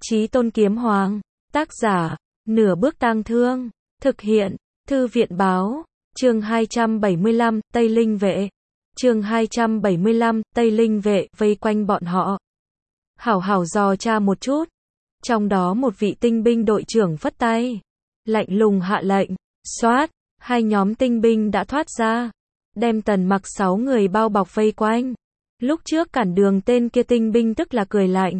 Chí Tôn Kiếm Hoàng. Tác giả, Nửa Bước Tang Thương. Thực hiện, Thư viện Báo. Chương 275, Tây Linh Vệ. Chương 275, Tây Linh Vệ vây quanh bọn họ. Hảo hảo dò tra một chút. Trong đó một vị tinh binh đội trưởng phất tay, lạnh lùng hạ lệnh. Xoát, hai nhóm tinh binh đã thoát ra, đem Tần Mặc 6 người bao bọc vây quanh. Lúc trước cản đường tên kia tinh binh tức là cười lạnh,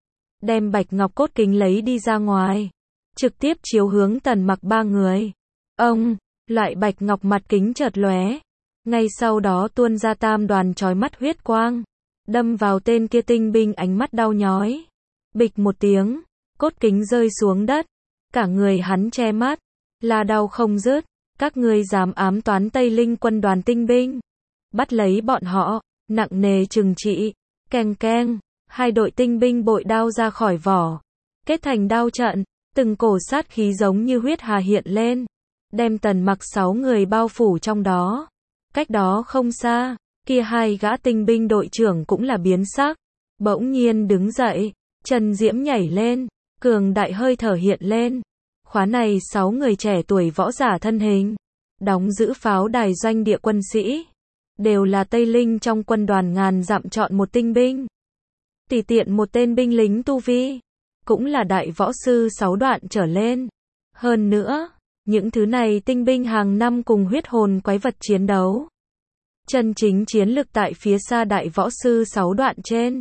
đem bạch ngọc cốt kính lấy đi ra ngoài, trực tiếp chiếu hướng Tần Mặc 3 người. Ông, loại bạch ngọc mặt kính chợt lóe, ngay sau đó tuôn ra tam đoàn chói mắt huyết quang, đâm vào tên kia tinh binh ánh mắt đau nhói. Bịch một tiếng, cốt kính rơi xuống đất, cả người hắn che mắt, là đau không dứt. Các ngươi dám ám toán Tây Linh quân đoàn tinh binh, bắt lấy bọn họ, nặng nề trừng trị. Keng keng, hai đội tinh binh bội đao ra khỏi vỏ, kết thành đao trận, từng cổ sát khí giống như huyết hà hiện lên, đem Tần Mặc 6 người bao phủ trong đó. Cách đó không xa, kia hai gã tinh binh đội trưởng cũng là biến sắc, bỗng nhiên đứng dậy, chân diễm nhảy lên, cường đại hơi thở hiện lên. Khóa này 6 người trẻ tuổi võ giả thân hình, đóng giữ pháo đài doanh địa quân sĩ, đều là Tây Linh trong quân đoàn ngàn dặm chọn một tinh binh. Tùy tiện một tên binh lính tu vi, cũng là đại võ sư 6 đoạn trở lên. Hơn nữa, những thứ này tinh binh hàng năm cùng huyết hồn quái vật chiến đấu. Chân chính chiến lực tại phía xa đại võ sư 6 đoạn trên.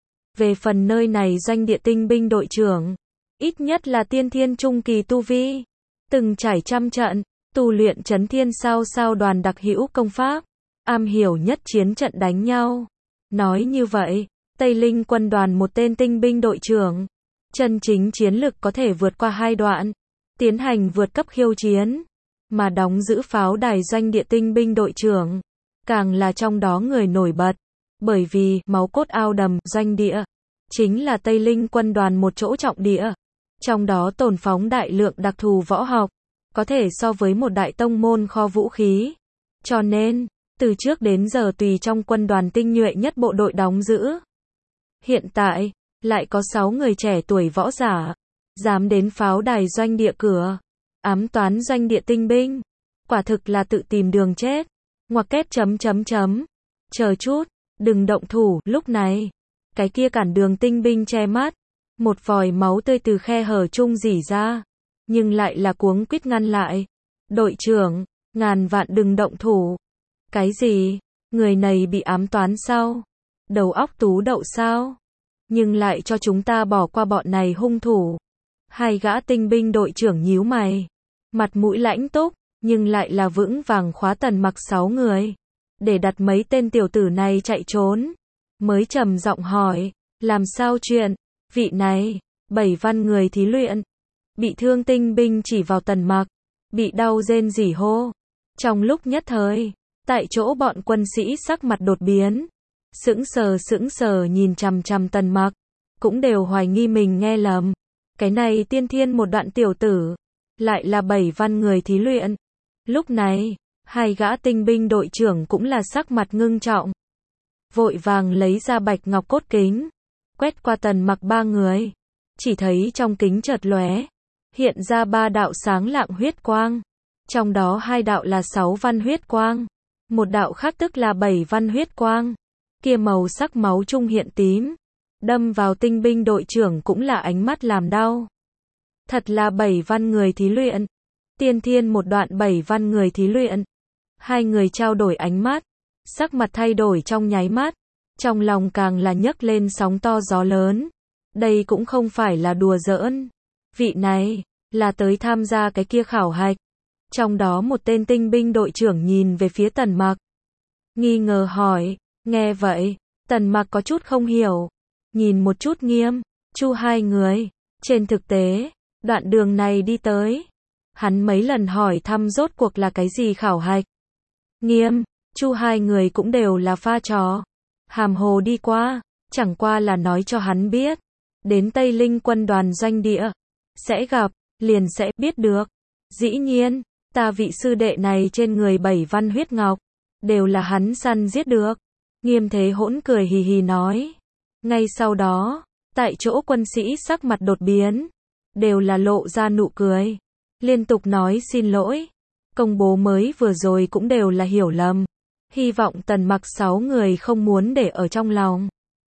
Về phần nơi này doanh địa tinh binh đội trưởng, ít nhất là tiên thiên trung kỳ tu vi, từng trải trăm trận, tu luyện chấn thiên sao sao đoàn đặc hữu công pháp, am hiểu nhất chiến trận đánh nhau. Nói như vậy, Tây Linh quân đoàn một tên tinh binh đội trưởng, chân chính chiến lực có thể vượt qua 2 đoạn, tiến hành vượt cấp khiêu chiến, mà đóng giữ pháo đài doanh địa tinh binh đội trưởng, càng là trong đó người nổi bật, bởi vì máu cốt ao đầm doanh địa, chính là Tây Linh quân đoàn một chỗ trọng địa. Trong đó tồn phóng đại lượng đặc thù võ học, có thể so với một đại tông môn kho vũ khí. Cho nên, từ trước đến giờ tùy trong quân đoàn tinh nhuệ nhất bộ đội đóng giữ. Hiện tại, lại có 6 người trẻ tuổi võ giả, dám đến pháo đài doanh địa cửa, ám toán doanh địa tinh binh. Quả thực là tự tìm đường chết. Ngoặc kép chấm chấm chấm. Chờ chút, đừng động thủ. Lúc này, cái kia cản đường tinh binh che mắt. Một vòi máu tươi từ khe hở chung rỉ ra, nhưng lại là cuống quýt ngăn lại. Đội trưởng, ngàn vạn đừng động thủ. Cái gì? Người này bị ám toán sao? Đầu óc tú đậu sao? Nhưng lại cho chúng ta bỏ qua bọn này hung thủ. Hai gã tinh binh đội trưởng nhíu mày, mặt mũi lãnh túc, nhưng lại là vững vàng khóa Tần Mặc 6 người, để đặt mấy tên tiểu tử này chạy trốn. Mới trầm giọng hỏi, làm sao chuyện? Vị này, 7 văn người thí luyện, bị thương tinh binh chỉ vào Tần Mặc, bị đau rên rỉ hô. Trong lúc nhất thời, tại chỗ bọn quân sĩ sắc mặt đột biến, sững sờ nhìn chằm chằm Tần Mặc, cũng đều hoài nghi mình nghe lầm. Cái này tiên thiên một đoạn tiểu tử, lại là 7 văn người thí luyện. Lúc này, hai gã tinh binh đội trưởng cũng là sắc mặt ngưng trọng, vội vàng lấy ra bạch ngọc cốt kính, quét qua Tần Mặc 3 người, chỉ thấy trong kính chợt lóe, hiện ra 3 đạo sáng lạng huyết quang, trong đó 2 đạo là 6 văn huyết quang, một đạo khác tức là 7 văn huyết quang, kia màu sắc máu trung hiện tím, đâm vào tinh binh đội trưởng cũng là ánh mắt làm đau. Thật là 7 văn người thí luyện, tiên thiên một đoạn 7 văn người thí luyện. Hai người trao đổi ánh mắt, sắc mặt thay đổi trong nháy mắt. Trong lòng càng là nhấc lên sóng to gió lớn. Đây cũng không phải là đùa giỡn. Vị này, là tới tham gia cái kia khảo hạch. Trong đó một tên tinh binh đội trưởng nhìn về phía Tần Mặc, nghi ngờ hỏi. Nghe vậy, Tần Mặc có chút không hiểu. Nhìn một chút Nghiêm, Chu hai người. Trên thực tế, đoạn đường này đi tới, hắn mấy lần hỏi thăm rốt cuộc là cái gì khảo hạch. Nghiêm, Chu hai người cũng đều là pha trò. Hàm hồ đi qua, chẳng qua là nói cho hắn biết, đến Tây Linh quân đoàn doanh địa, sẽ gặp, liền sẽ biết được. Dĩ nhiên, ta vị sư đệ này trên người 7 văn huyết ngọc, đều là hắn săn giết được. Nghiêm Thế Hỗn cười hì hì nói. Ngay sau đó, Tại chỗ quân sĩ sắc mặt đột biến, đều là lộ ra nụ cười, liên tục nói xin lỗi. Công bố mới vừa rồi cũng đều là hiểu lầm. Hy vọng Tần Mặc 6 người không muốn để ở trong lòng.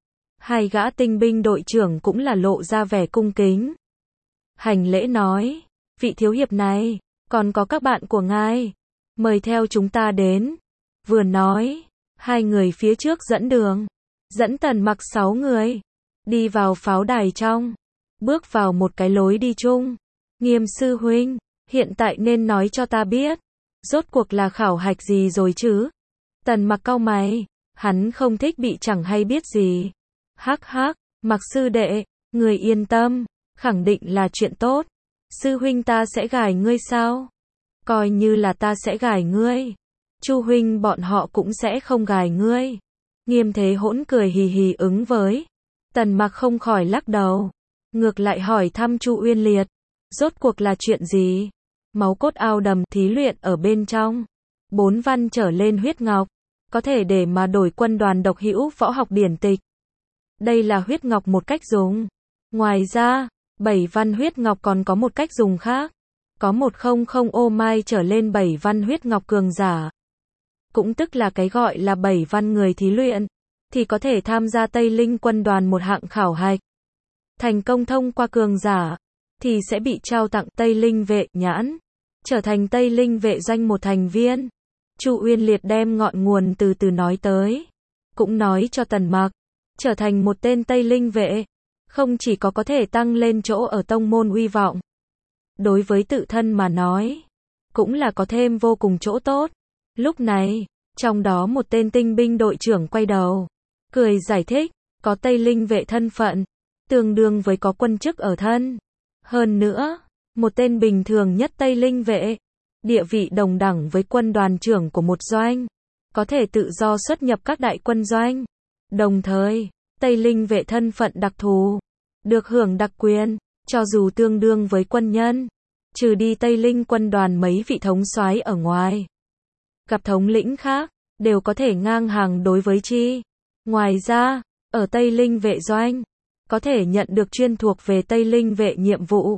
Hai gã tinh binh đội trưởng cũng là lộ ra vẻ cung kính. Hành lễ nói, vị thiếu hiệp này, còn có các bạn của ngài, mời theo chúng ta đến. Vừa nói, hai người phía trước dẫn đường, dẫn Tần Mặc 6 người, đi vào pháo đài trong, bước vào một cái lối đi chung. Nghiêm sư huynh, hiện tại nên nói cho ta biết, rốt cuộc là khảo hạch gì rồi chứ? Tần Mặc cau mày, hắn không thích bị chẳng hay biết gì. Hắc hắc, Mặc sư đệ, người yên tâm, khẳng định là chuyện tốt. Sư huynh ta sẽ gài ngươi sao? Coi như là ta sẽ gài ngươi. Chu huynh bọn họ cũng sẽ không gài ngươi. Nghiêm Thế Hỗn cười hì hì ứng với. Tần Mặc không khỏi lắc đầu, ngược lại hỏi thăm Chu Uyên Liệt, rốt cuộc là chuyện gì? Máu cốt ao đầm thí luyện ở bên trong, 4 văn trở lên huyết ngọc, có thể để mà đổi quân đoàn độc hữu võ học điển tịch. Đây là huyết ngọc một cách dùng. Ngoài ra, 7 văn huyết ngọc còn có một cách dùng khác. Có 100 ô mai trở lên 7 văn huyết ngọc cường giả. Cũng tức là cái gọi là 7 văn người thí luyện, thì có thể tham gia Tây Linh quân đoàn một hạng khảo hạch. Thành công thông qua cường giả, thì sẽ bị trao tặng Tây Linh vệ nhãn, trở thành Tây Linh vệ doanh một thành viên. Chu Uyên Liệt đem ngọn nguồn từ từ nói tới, cũng nói cho Tần Mặc, trở thành một tên Tây Linh vệ, không chỉ có thể tăng lên chỗ ở tông môn uy vọng, đối với tự thân mà nói, cũng là có thêm vô cùng chỗ tốt. Lúc này, trong đó một tên tinh binh đội trưởng quay đầu, cười giải thích, có Tây Linh vệ thân phận, tương đương với có quân chức ở thân. Hơn nữa, một tên bình thường nhất Tây Linh vệ, địa vị đồng đẳng với quân đoàn trưởng của một doanh, có thể tự do xuất nhập các đại quân doanh. Đồng thời, Tây Linh vệ thân phận đặc thù, được hưởng đặc quyền, cho dù tương đương với quân nhân, trừ đi Tây Linh quân đoàn mấy vị thống soái ở ngoài. Gặp thống lĩnh khác, đều có thể ngang hàng đối với chi. Ngoài ra, ở Tây Linh vệ doanh, có thể nhận được chuyên thuộc về Tây Linh vệ nhiệm vụ.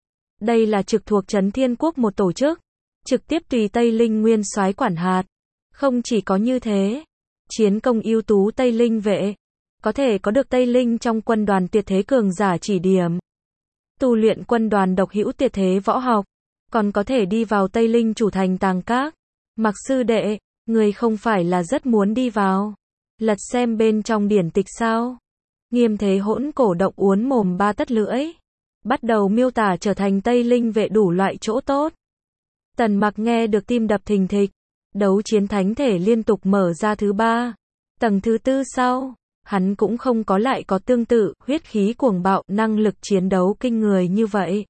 Đây là trực thuộc Trấn Thiên Quốc một tổ chức, trực tiếp tùy Tây Linh nguyên soái quản hạt. Không chỉ có như thế, chiến công ưu tú Tây Linh vệ, có thể có được Tây Linh trong quân đoàn tuyệt thế cường giả chỉ điểm. Tu luyện quân đoàn độc hữu tuyệt thế võ học, còn có thể đi vào Tây Linh chủ thành Tàng Các. Mặc sư đệ, người không phải là rất muốn đi vào, lật xem bên trong điển tịch sao? Nghiêm Thế Hỗn cổ động uốn mồm ba tấc lưỡi, bắt đầu miêu tả trở thành Tây Linh vệ đủ loại chỗ tốt. Tần Mặc nghe được tim đập thình thịch, đấu chiến thánh thể liên tục mở ra thứ 3, tầng thứ 4 sau, hắn cũng không có lại có tương tự, huyết khí cuồng bạo, năng lực chiến đấu kinh người như vậy,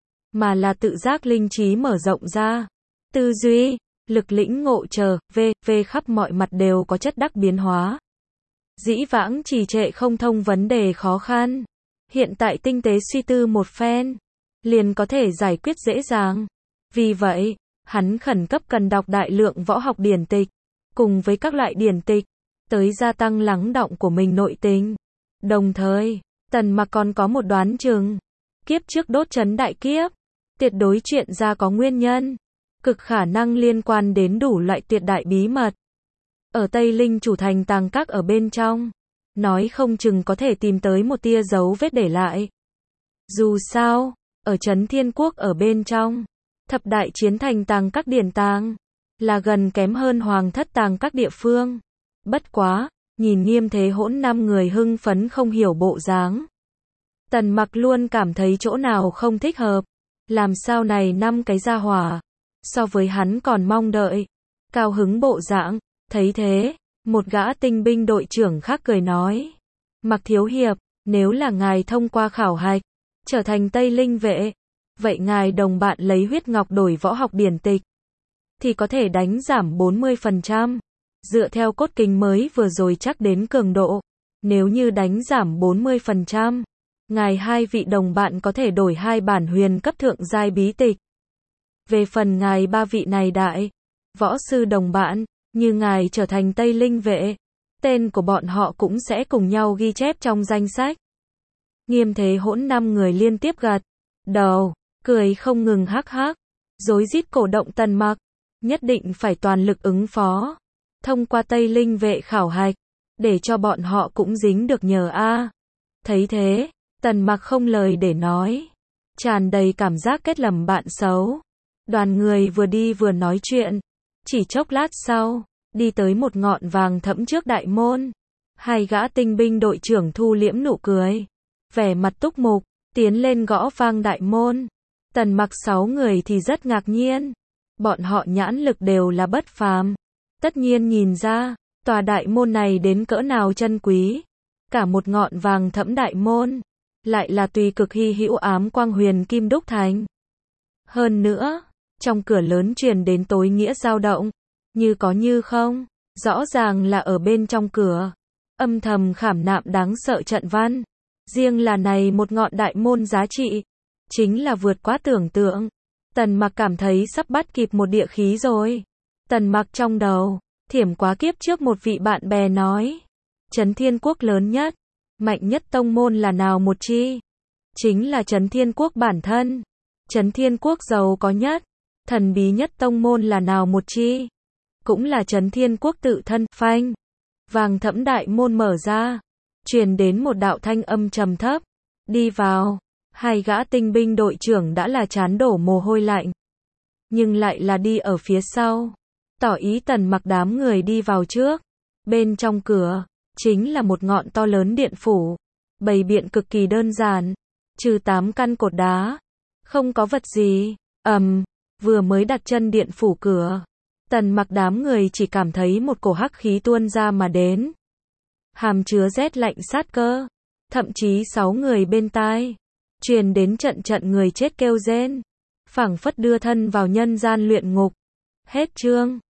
mà là tự giác linh trí mở rộng ra, tư duy, lực lĩnh ngộ về khắp mọi mặt đều có chất đắc biến hóa. Dĩ vãng trì trệ không thông vấn đề khó khăn, hiện tại tinh tế suy tư một phen, liền có thể giải quyết dễ dàng. Vì vậy, hắn khẩn cấp cần đọc đại lượng võ học điển tịch, cùng với các loại điển tịch, tới gia tăng lắng đọng của mình nội tình. Đồng thời, Tần Mặc còn có một đoán chừng, kiếp trước đốt chấn đại kiếp, tuyệt đối chuyện ra có nguyên nhân, cực khả năng liên quan đến đủ loại tuyệt đại bí mật. Ở Tây Linh chủ thành Tàng Các ở bên trong, nói không chừng có thể tìm tới một tia dấu vết để lại. Dù sao, ở Trấn Thiên Quốc ở bên trong, thập đại chiến thành Tàng Các điển tàng, là gần kém hơn Hoàng thất Tàng Các địa phương. Bất quá, nhìn Nghiêm Thế Hỗn 5 người hưng phấn không hiểu bộ dáng, Tần Mặc luôn cảm thấy chỗ nào không thích hợp. Làm sao này 5 cái gia hỏa, so với hắn còn mong đợi, cao hứng bộ dạng. Thấy thế, một gã tinh binh đội trưởng khác cười nói, Mặc thiếu hiệp, nếu là ngài thông qua khảo hạch, trở thành Tây Linh vệ, vậy ngài đồng bạn lấy huyết ngọc đổi võ học điển tịch, thì có thể đánh giảm 40%. Dựa theo cốt kinh mới vừa rồi chắc đến cường độ, nếu như đánh giảm 40%, ngài hai vị đồng bạn có thể đổi 2 bản huyền cấp thượng giai bí tịch. Về phần ngài 3 vị này đại võ sư đồng bạn, như ngài trở thành Tây Linh vệ, tên của bọn họ cũng sẽ cùng nhau ghi chép trong danh sách. Nghiêm Thế Hỗn 5 người liên tiếp gật đầu, cười không ngừng hắc hắc, rối rít cổ động Tần Mặc, nhất định phải toàn lực ứng phó, thông qua Tây Linh vệ khảo hạch, để cho bọn họ cũng dính được nhờ a. Thấy thế, Tần Mặc không lời để nói, tràn đầy cảm giác kết lầm bạn xấu. Đoàn người vừa đi vừa nói chuyện, chỉ chốc lát sau, đi tới một ngọn vàng thẫm trước đại môn. Hai gã tinh binh đội trưởng thu liễm nụ cười, vẻ mặt túc mục, tiến lên gõ vang đại môn. Tần Mặc 6 người thì rất ngạc nhiên, bọn họ nhãn lực đều là bất phàm, tất nhiên nhìn ra, tòa đại môn này đến cỡ nào chân quý. Cả một ngọn vàng thẫm đại môn, lại là tùy cực hy hữu ám quang huyền kim đúc thành. Hơn nữa, trong cửa lớn truyền đến tối nghĩa dao động, như có như không, rõ ràng là ở bên trong cửa, âm thầm khảm nạm đáng sợ trận văn. Riêng là này một ngọn đại môn giá trị, chính là vượt quá tưởng tượng. Tần Mặc cảm thấy sắp bắt kịp một địa khí rồi. Tần Mặc trong đầu, thiểm quá kiếp trước một vị bạn bè nói, Trấn Thiên Quốc lớn nhất, mạnh nhất tông môn là nào một chi? Chính là Trấn Thiên Quốc bản thân. Trấn Thiên Quốc giàu có nhất, thần bí nhất tông môn là nào một chi? Cũng là Trấn Thiên Quốc tự thân. Phanh, vàng thẫm đại môn mở ra, truyền đến một đạo thanh âm trầm thấp. Đi vào. Hai gã tinh binh đội trưởng đã là trán đổ mồ hôi lạnh, nhưng lại là đi ở phía sau, tỏ ý Tần Mặc đám người đi vào trước. Bên trong cửa, chính là một ngọn to lớn điện phủ, bày biện cực kỳ đơn giản, trừ 8 căn cột đá, không có vật gì. Vừa mới đặt chân điện phủ cửa, Tần Mặc đám người chỉ cảm thấy một cổ hắc khí tuôn ra mà đến, hàm chứa rét lạnh sát cơ, thậm chí 6 người bên tai truyền đến trận trận người chết kêu rên, phảng phất đưa thân vào nhân gian luyện ngục. Hết chương.